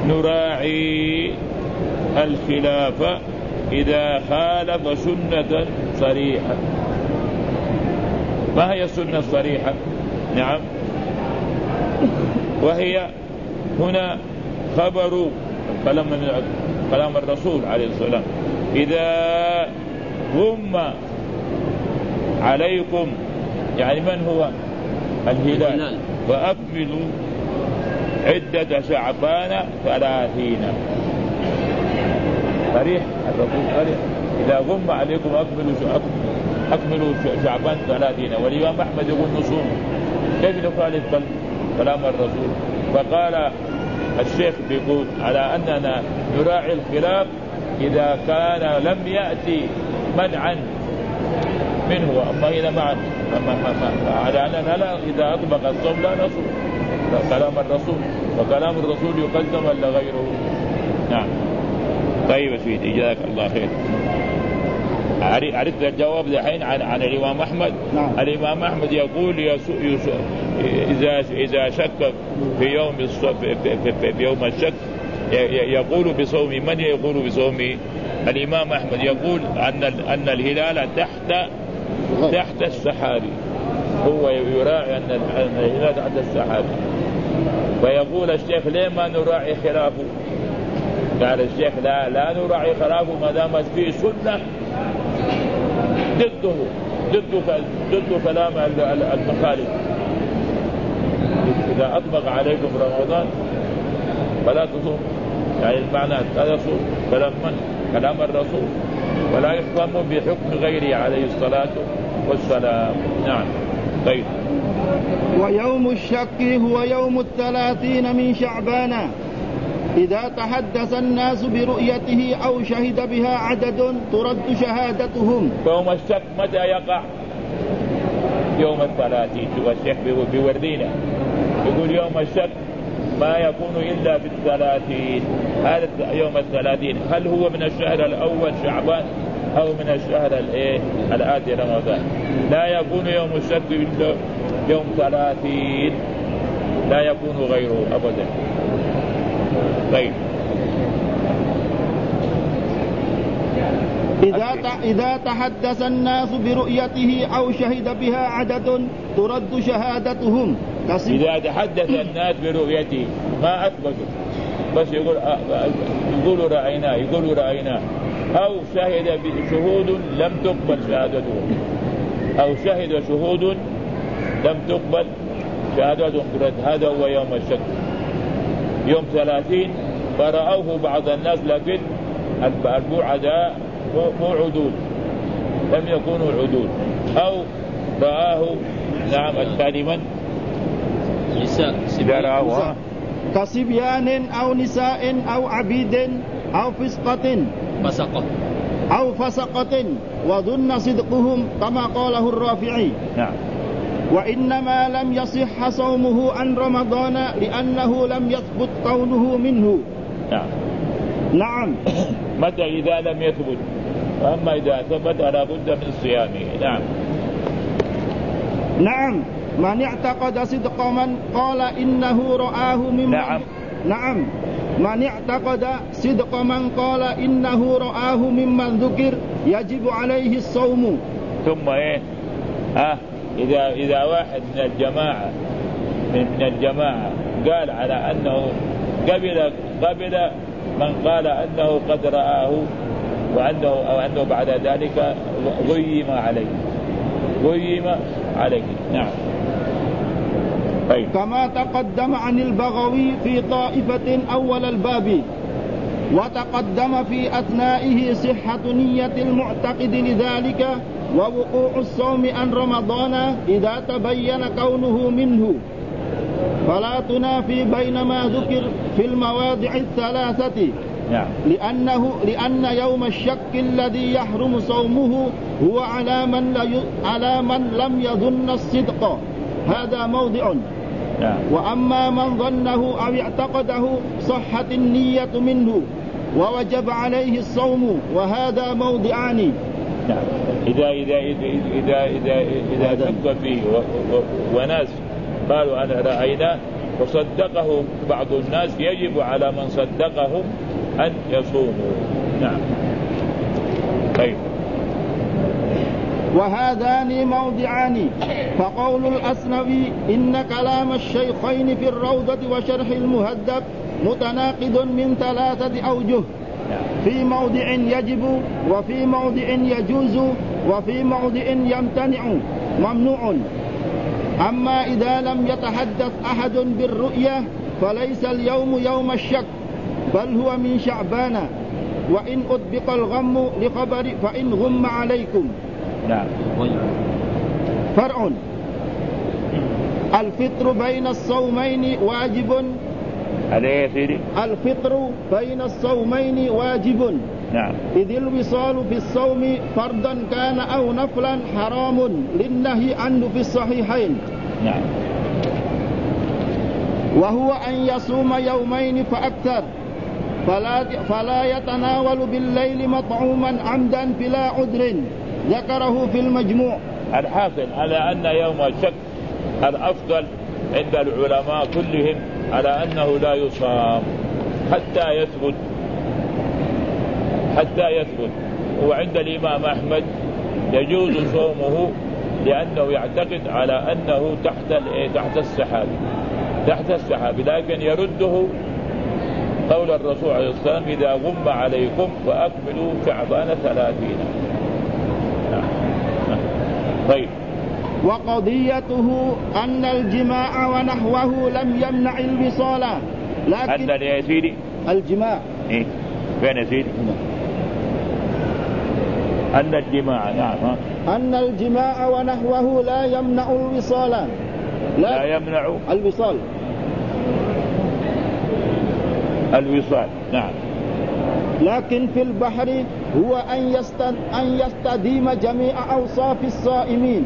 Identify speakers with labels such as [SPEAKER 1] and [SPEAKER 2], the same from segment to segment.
[SPEAKER 1] نراعي الخلاف إذا خالف سنة صريحة. ما هي السنة الصريحة؟ نعم، وهي هنا خبر كلام الرسول عليه الصلاة والسلام: إذا غم عليكم، يعني من هو؟ الهلال، فأكملوا عدة شعبان 30. صريح الرسول، صريح: إذا غم عليكم أكملوا شعبان 30. والإمام أحمد يقول نصوم. كيف نخالف كلام الرسول؟ فقال الشيخ بيقول على أننا نراعي الخلاف إذا كان لم يأتي منعا منه، أما إذا معا على أننا لا، إذا أطبق الصوم لا نصوم. كلام الرسول، وكلام الرسول يقدم ولا غيره؟ نعم. طيب يا سيدي، جزاك الله خير. عرفت الجواب دحين عن الإمام أحمد.
[SPEAKER 2] نعم.
[SPEAKER 1] الإمام أحمد يقول إذا شك في يوم الشك يقول بصوم. من يقول بصوم؟ الإمام أحمد يقول أن الهلال تحت السحابي. هو يراعي أن الهلال تحت السحابي. فيقول الشيخ: ليه ما نراعي خلافه؟ قال الشيخ: لا نراعي خلافه ما دامت فيه سنة ضد كلام المخالف. إذا أطبق عليكم رمضان فلا تصوم، يعني المعنى لا يصوم كلام الرسول، ولا يحكم بحكم غيره عليه الصلاة والسلام. نعم. طيب.
[SPEAKER 2] ويوم الشك هو يوم 30 من شعبان، إذا تحدث الناس برؤيته أو شهد بها عدد ترد شهادتهم.
[SPEAKER 1] يوم الشك متى يقع؟ يوم 30. والشيخ بوردينا يقول يوم الشك ما يكون إلا في 30. هذا يوم 30 هل هو من الشهر الأول شعبان أو من الشهر الآتي رمضان؟ لا يكون يوم الشك إلا يوم 30، لا يكون غيره أبدا. طيب.
[SPEAKER 2] إذا تحدث الناس برؤيته أو شهد بها عدد ترد شهادتهم.
[SPEAKER 1] إذا تحدث الناس برؤيته ما أثبتوا، بس يقولوا رأيناه، أو شهد بشهود لم تقبل شهادتهم، أو شهد شهود لم تقبل شهادتهم ترد. هذا هو يوم الشك. يوم 30 فرأوه بعض الناس، لكن البعداء مو عدول، لم يكونوا عدول. أو رآه نعم الكلمة
[SPEAKER 3] نساء
[SPEAKER 2] كصبيان أو نساء أو عبيد أو فسقة وظن صدقهم كما قاله الرافعي.
[SPEAKER 1] نعم.
[SPEAKER 2] وإنما لم يصح صومه عن رمضان لأنه لم يثبت قوله منه. نعم.
[SPEAKER 1] متى إذا لم يثبت؟ أما إذا ثبت لا بد من صيامه.
[SPEAKER 2] نعم. من اعتقد صدق من قال إنه رآه ممن نعم. من اعتقد صدق من قال إنه رآه ممن ذكر يجب عليه الصوم.
[SPEAKER 1] ثم إذا واحد من الجماعة قال على أنه قبل من قال أنه قد رآه وأنه بعد ذلك غيم عليه. نعم.
[SPEAKER 2] كما تقدم عن البغوي في طائفة أول الباب. وتقدم في أثنائه صحة نية المعتقد لذلك ووقوع الصوم عن رمضان إذا تبين كونه منه، فلا تنافي بين ما ذكر في المواضع الثلاثة. لأن يوم الشك الذي يحرم صومه هو على من لم يظن الصدق، هذا موضع. وأما من ظنه أو اعتقده صحت النية منه ووجب عليه الصوم، وهذا موضعان.
[SPEAKER 1] إذا شك فيه وناس قالوا أنا رأينا وصدقه بعض الناس يجب على من صدقهم أن يصوموا. نعم. طيب.
[SPEAKER 2] وهذان موضعان. فقول الأسنوي إن كلام الشيخين في الروضة وشرح المهذب متناقض من 3 أوجه، في موضع يجب، وفي موضع يجوز، وفي موضع يمتنع ممنوع. أما إذا لم يتحدث أحد بالرؤية فليس اليوم يوم الشك، بل هو من شعبان، وإن أطبق الغم لخبر فإن غم عليكم.
[SPEAKER 1] نعم.
[SPEAKER 2] فرع. الفطر بين الصومين واجب.
[SPEAKER 1] عليه يا سيدي.
[SPEAKER 2] الفطر بين الصومين واجب.
[SPEAKER 1] نعم.
[SPEAKER 2] إذ الوصال في الصوم فرضا كان أو نفلا حرام للنهي عنه في الصحيحين.
[SPEAKER 1] نعم.
[SPEAKER 2] وهو أن يصوم يومين فأكثر، فلا يتناول بالليل مطعوما عمدا بلا عذر، ذكره في المجموع.
[SPEAKER 1] الحاصل على أن يوم الشك الأفضل عند العلماء كلهم على أنه لا يصام حتى يثبت. وعند الإمام أحمد يجوز صومه لأنه يعتقد على أنه تحت السحاب، لكن يرده قول الرسول عليه الصلاة والسلام إذا غم عليكم فأكملوا شعبان 30. طيب.
[SPEAKER 2] وقضيته أن الجماع ونحوه لم يمنع الوصال، لكن
[SPEAKER 1] أن يا سيدي
[SPEAKER 2] الجماع
[SPEAKER 1] إيه؟ فين يا سيدي؟ أن الجماع. نعم.
[SPEAKER 2] أن الجماع ونحوه لا يمنع الوصال،
[SPEAKER 1] لا يمنع الوصال. نعم. لكن
[SPEAKER 2] في البحر هو أن يستديم جميع أوصاف الصائمين.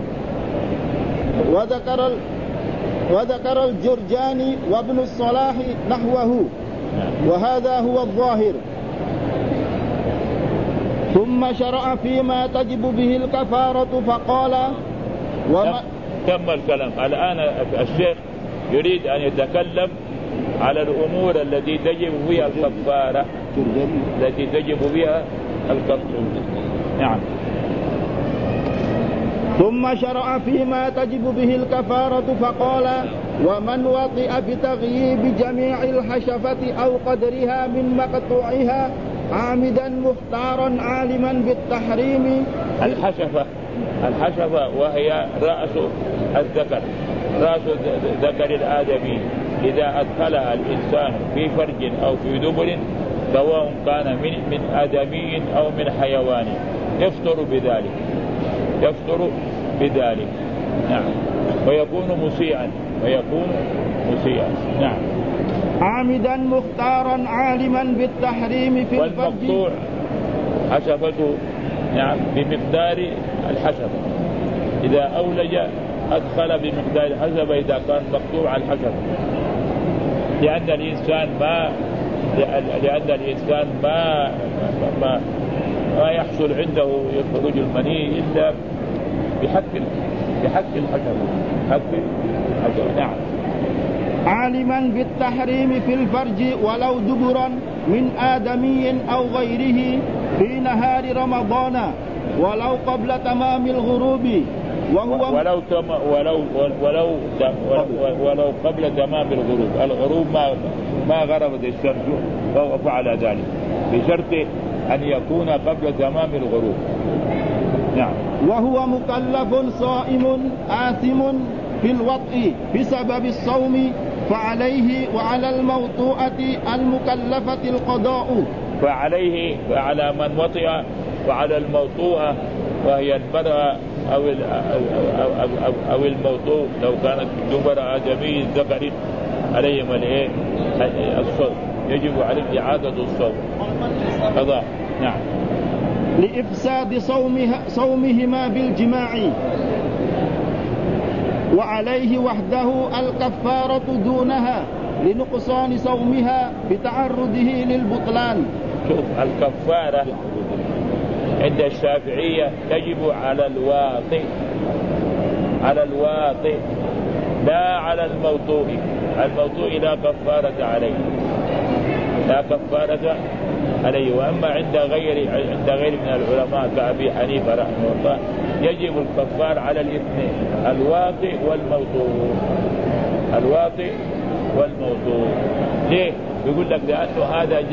[SPEAKER 2] وذكر الجرجاني وابن الصلاح نحوه، وهذا هو الظاهر. ثم شرع فيما تجب به الكفارة فقال
[SPEAKER 1] تم الكلام. الآن الشيخ يريد أن يتكلم على الأمور التي تجب بها الكفارة، نعم.
[SPEAKER 2] ثم شرع فيما تجب به الكفارة فقال ومن وطئ بتغييب جميع الحشفة أو قدرها من مقطوعها عامدا مختارا عالما بالتحريم.
[SPEAKER 1] الحشفة وهي رأس الذكر، رأس ذكر الآدمي، إذا أدخلها الإنسان في فرج أو في دبر سواء كان من آدمي أو من حيوان يفطر بذلك. نعم. ويكون مسيئا. نعم.
[SPEAKER 2] عامدا مختارا عالما بالتحريم في الفرج.
[SPEAKER 1] والمقطوع حشفته نعم بمقدار الحشفة، إذا أولج أدخل بمقدار الحشفة إذا كان مقطوع الحشفة، لأن الإنسان ما يحصل عنده خروج المني إلا بحق الحشفة. نعم.
[SPEAKER 2] عالما بالتحريم في الفرج ولو دبرا من آدمي أو غيره في نهار رمضان ولو قبل تمام الغروب، وهو
[SPEAKER 1] ولو قبل تمام الغروب ما غربت الشمس فهو فعل ذلك بشرط أن يكون قبل تمام الغروب. نعم.
[SPEAKER 2] وهو مكلف صائم آثم في الوطء بسبب الصوم، فعليه وعلى الموطوءة المكلفة القضاء.
[SPEAKER 1] فعليه وعلى من وطئ وعلى الموطوءة وهي المرأة أو الموطوء لو كانت دبر آدمي الذكر عليهم الصوم، يجب عليهم إعادة الصوم قضاء. نعم.
[SPEAKER 2] لإفساد صومهما بالجماع، وعليه وحده الكفارة دونها لنقصان صومها بتعرضه للبطلان.
[SPEAKER 1] شوف، الكفارة عند الشافعية تجب على الواطئ لا على الموطوء. الموطوء لا كفارة عليه، لا كفارة عليه. وأما عند غير من العلماء كأبي حنيفة رحمه الله يجب الكفار على الاثنين، الواطئ والموطوء. الواطئ والموطوء. ليه؟ يقول لك لأنه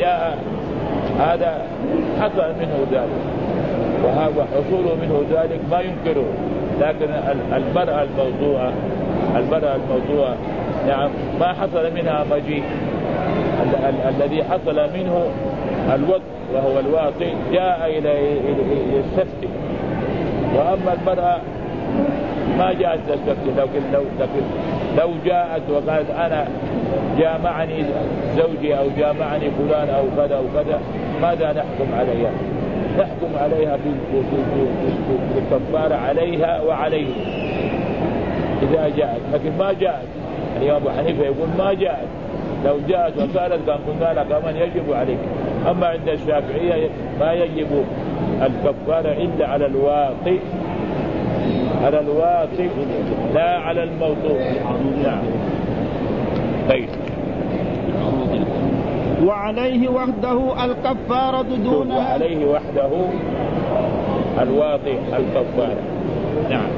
[SPEAKER 1] هذا حصل منه ذلك، وحصوله منه ذلك ما ينكره. لكن المرأة الموضوعة نعم ما حصل منها مجيء. الذي حصل منه الوقت وهو الواطئ جاء إلى السفك. وأما المرأة ما جاءت للسفك، لو جاءت وقالت أنا جامعني زوجي أو جامعني فلان أو كذا أو كذا، ماذا نحكم عليها؟ نحكم عليها بالكفارة عليها وعليه إذا جاءت. لكن ما جاءت، الإمام أبو حنيفة يقول ما جاءت. لو جاءت وقالت كان قلنا لك من يجب عليك. أما عند الشافعية ما يجب الكفارة إلا على الواطئ، على الواطئ لا على الموطوء. نعم. طيب.
[SPEAKER 2] وعليه وحده الكفارة دونها.
[SPEAKER 1] وعليه وحده الواطئ الكفارة. نعم.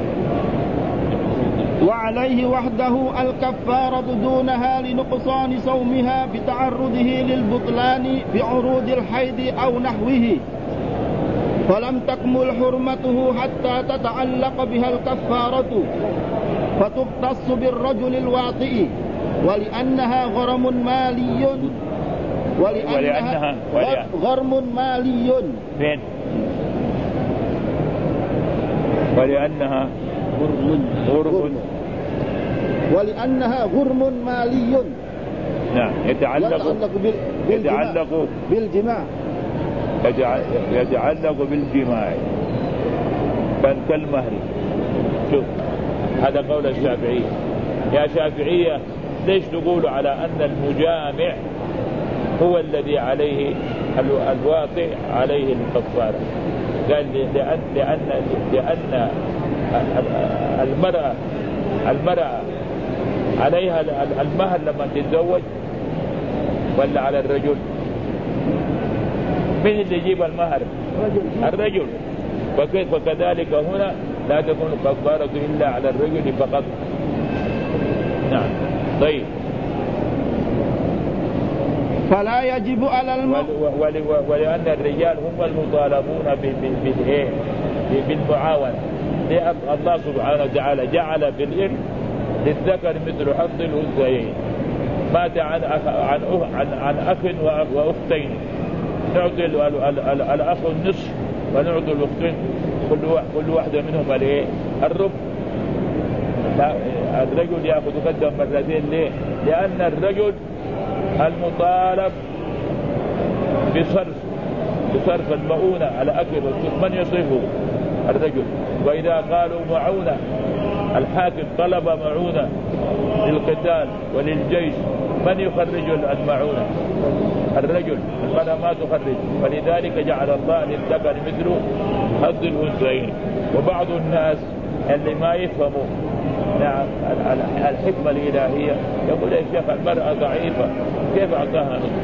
[SPEAKER 2] وعليه وحده الكفارة دونها لنقصان صومها بتعرضه للبطلان بعروض الحيض أو نحوه، فلم تكمل حرمته حتى تتعلق بها الكفارة، فتختص بالرجل الواطئ ولأنها غرم مالي. ولأنها غرم مالي.
[SPEAKER 1] فين؟ ولأنها غرم.
[SPEAKER 2] ولأنها غرم مالي.
[SPEAKER 1] نعم. يتعلق
[SPEAKER 2] بالجماع.
[SPEAKER 1] يتعلق بالجماع كالمهر. شوف هذا قول الشافعية. يا شافعية ليش تقولوا على أن المجامع هو الذي عليه الواطئ عليه الكفارة؟ قال لأن المرأة عليها المهر لما تتزوج ولا على الرجل؟ من اللي يجيب المهر؟ الرجل. فكذلك هنا لا تكون الكفارة إلا على الرجل فقط. نعم. طيب.
[SPEAKER 2] فلا يجب على
[SPEAKER 1] ولأن الرجال هم المطالبون بالمعاونة. الله سبحانه وتعالى جعل في الإرث للذكر مثل حظ الأنثيين. مات عن أخ وأختين، نعطي الأخ النصف ونعطي الأختين كل واحدة منهم الربع. الرجل يأخذ قدم مرتين. ليه؟ لأن الرجل المطالب بصرف المؤونة على أكل من يصرفه؟ الرجل. وإذا قالوا معونة، الحاكم طلب معونة للقتال وللجيش، من يخرج المعونة؟ الرجل. المرأة ما تخرج. فلذلك جعل الله للذكر مثل حظ الأنثيين. وبعض الناس اللي ما يفهموا نعم الحكمة الإلهية يقول يا شيخ المرأة ضعيفة كيف أعطاها نصف؟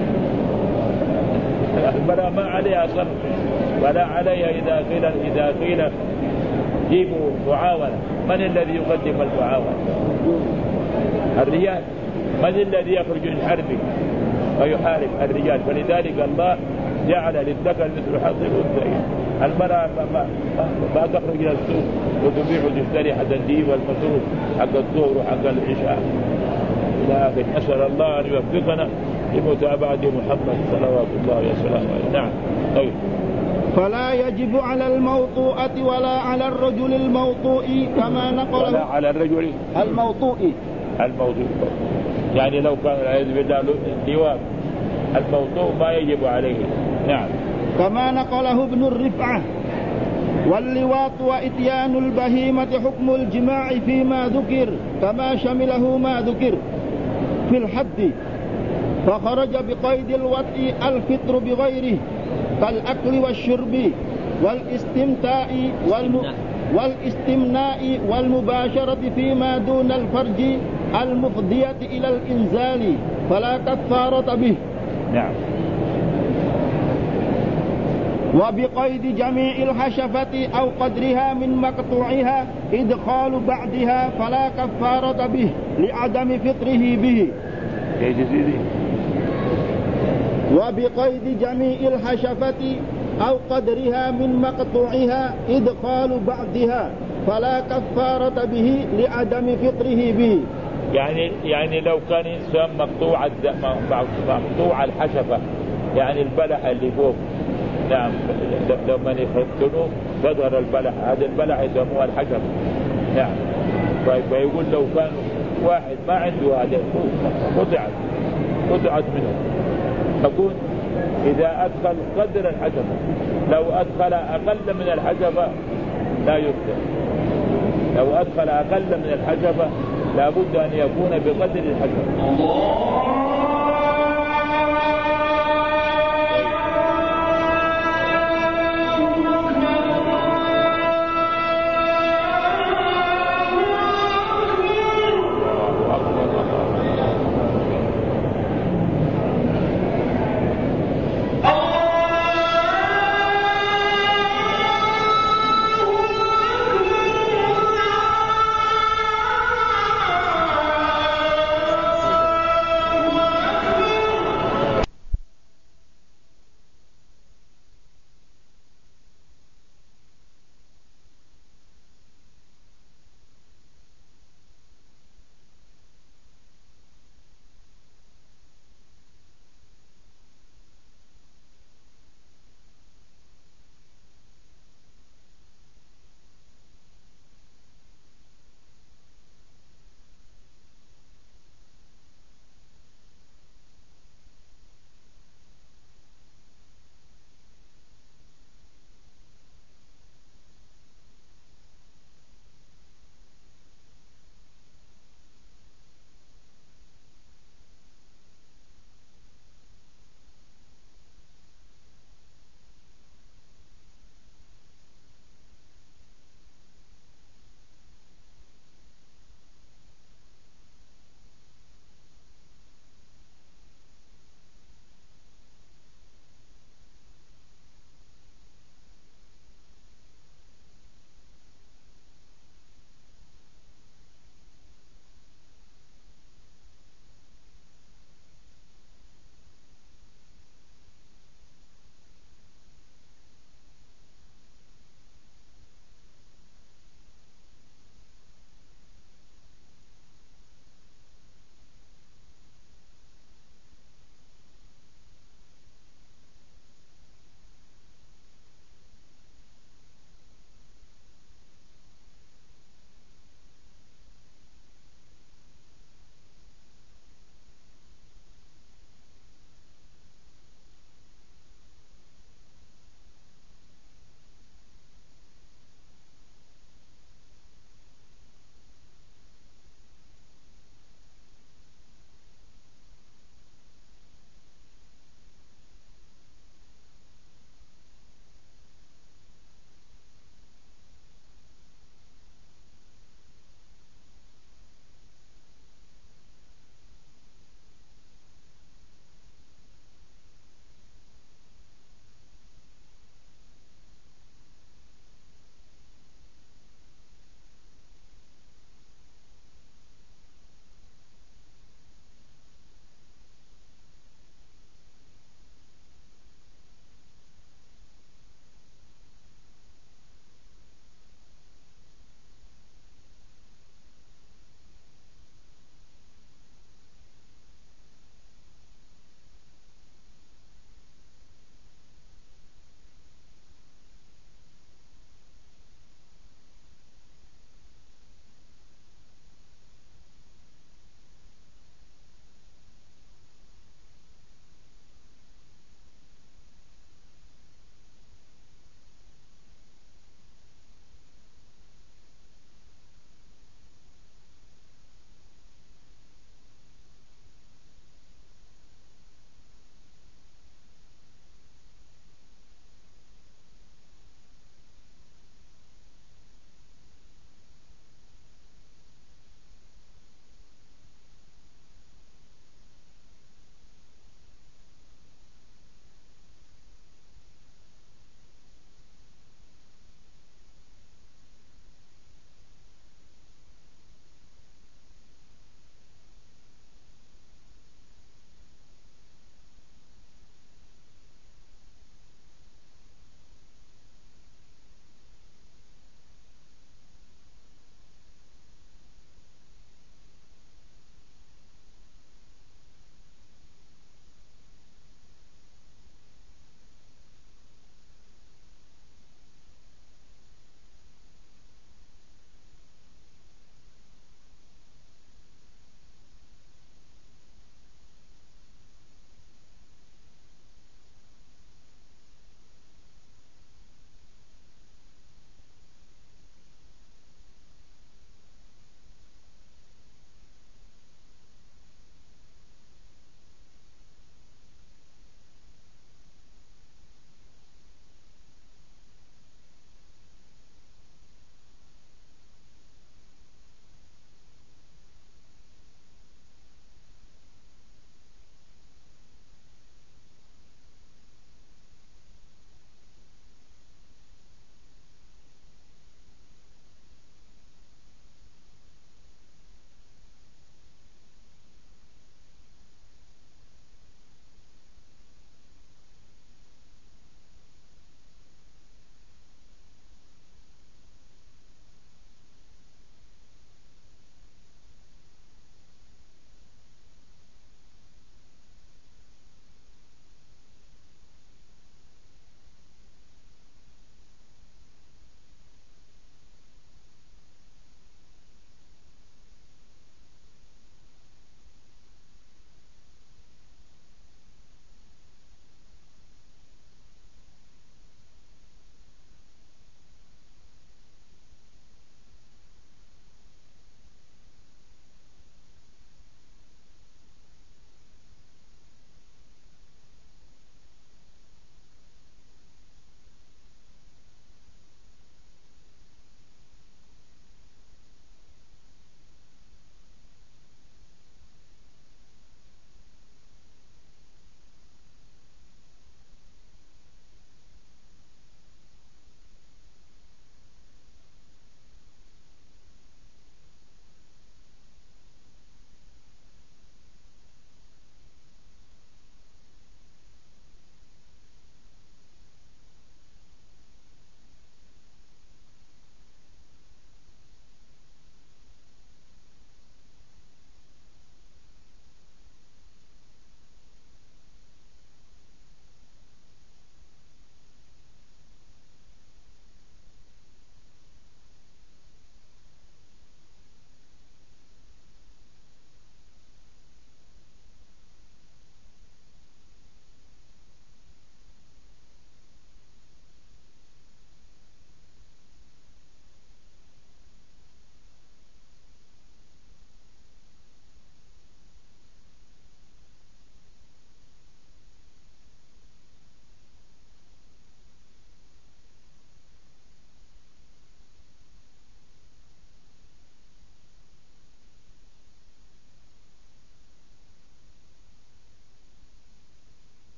[SPEAKER 1] المرأة ما عليها صرف ولا عليها إذا قيل جيبوا معاونة. من الذي يقدم المعاونة؟ الرجال. من الذي يخرج للحرب ويحارب؟ الرجال. فلذلك الله جعل للذكر مثل حظ الأنثيين. المرأة ما تخرج إلى السوق وتبيع وتشتري حتى الدين والمصروف حق الظهر وحق العشاء. لكن نسأل الله أن يوفقنا لمتابعة محمد صلوات الله وسلامه عليه. نعم. طيب.
[SPEAKER 2] فلا يجب على الموطوءة ولا على الرجل الموطوء كما نقل.
[SPEAKER 1] ولا على الرجل
[SPEAKER 2] الموطوء.
[SPEAKER 1] يعني لو كان العياذ بالله لواء الموطوء ما يجب عليه. نعم.
[SPEAKER 2] كما نقله ابن الرفعة. واللواط وإتيان البهيمة حكم الجماع فيما ذكر كما شمله ما ذكر في الحد، فخرج بقيد الوطء الفطر بغيره كالأكل والشرب والاستمناء والمباشرة فيما دون الفرج المفضية إلى الإنزال فلا كفارة به.
[SPEAKER 1] نعم.
[SPEAKER 2] وبقيد جميع الحشفة أو قدرها من مقطوعها إدخال بعدها فلا كفارة به لعدم فطره به. وبقيد جميع الحشفة أو قدرها من مقطوعها إدخال بعدها فلا كفارة به لعدم فطره به.
[SPEAKER 1] يعني لو كان إنسان مقطوع الحشفة، يعني البلح اللي فوق، نعم، لما يفتنوه تظهر البلح، هذا البلح يسموه الحشفة. نعم. فيقول لو كان واحد ما عنده هذا قطعت منه، تكون إذا أدخل قدر الحشفة، لو أدخل أقل من الحشفة لا يفطر، لو أدخل أقل من الحشفة لابد أن يكون بقدر الحشفة.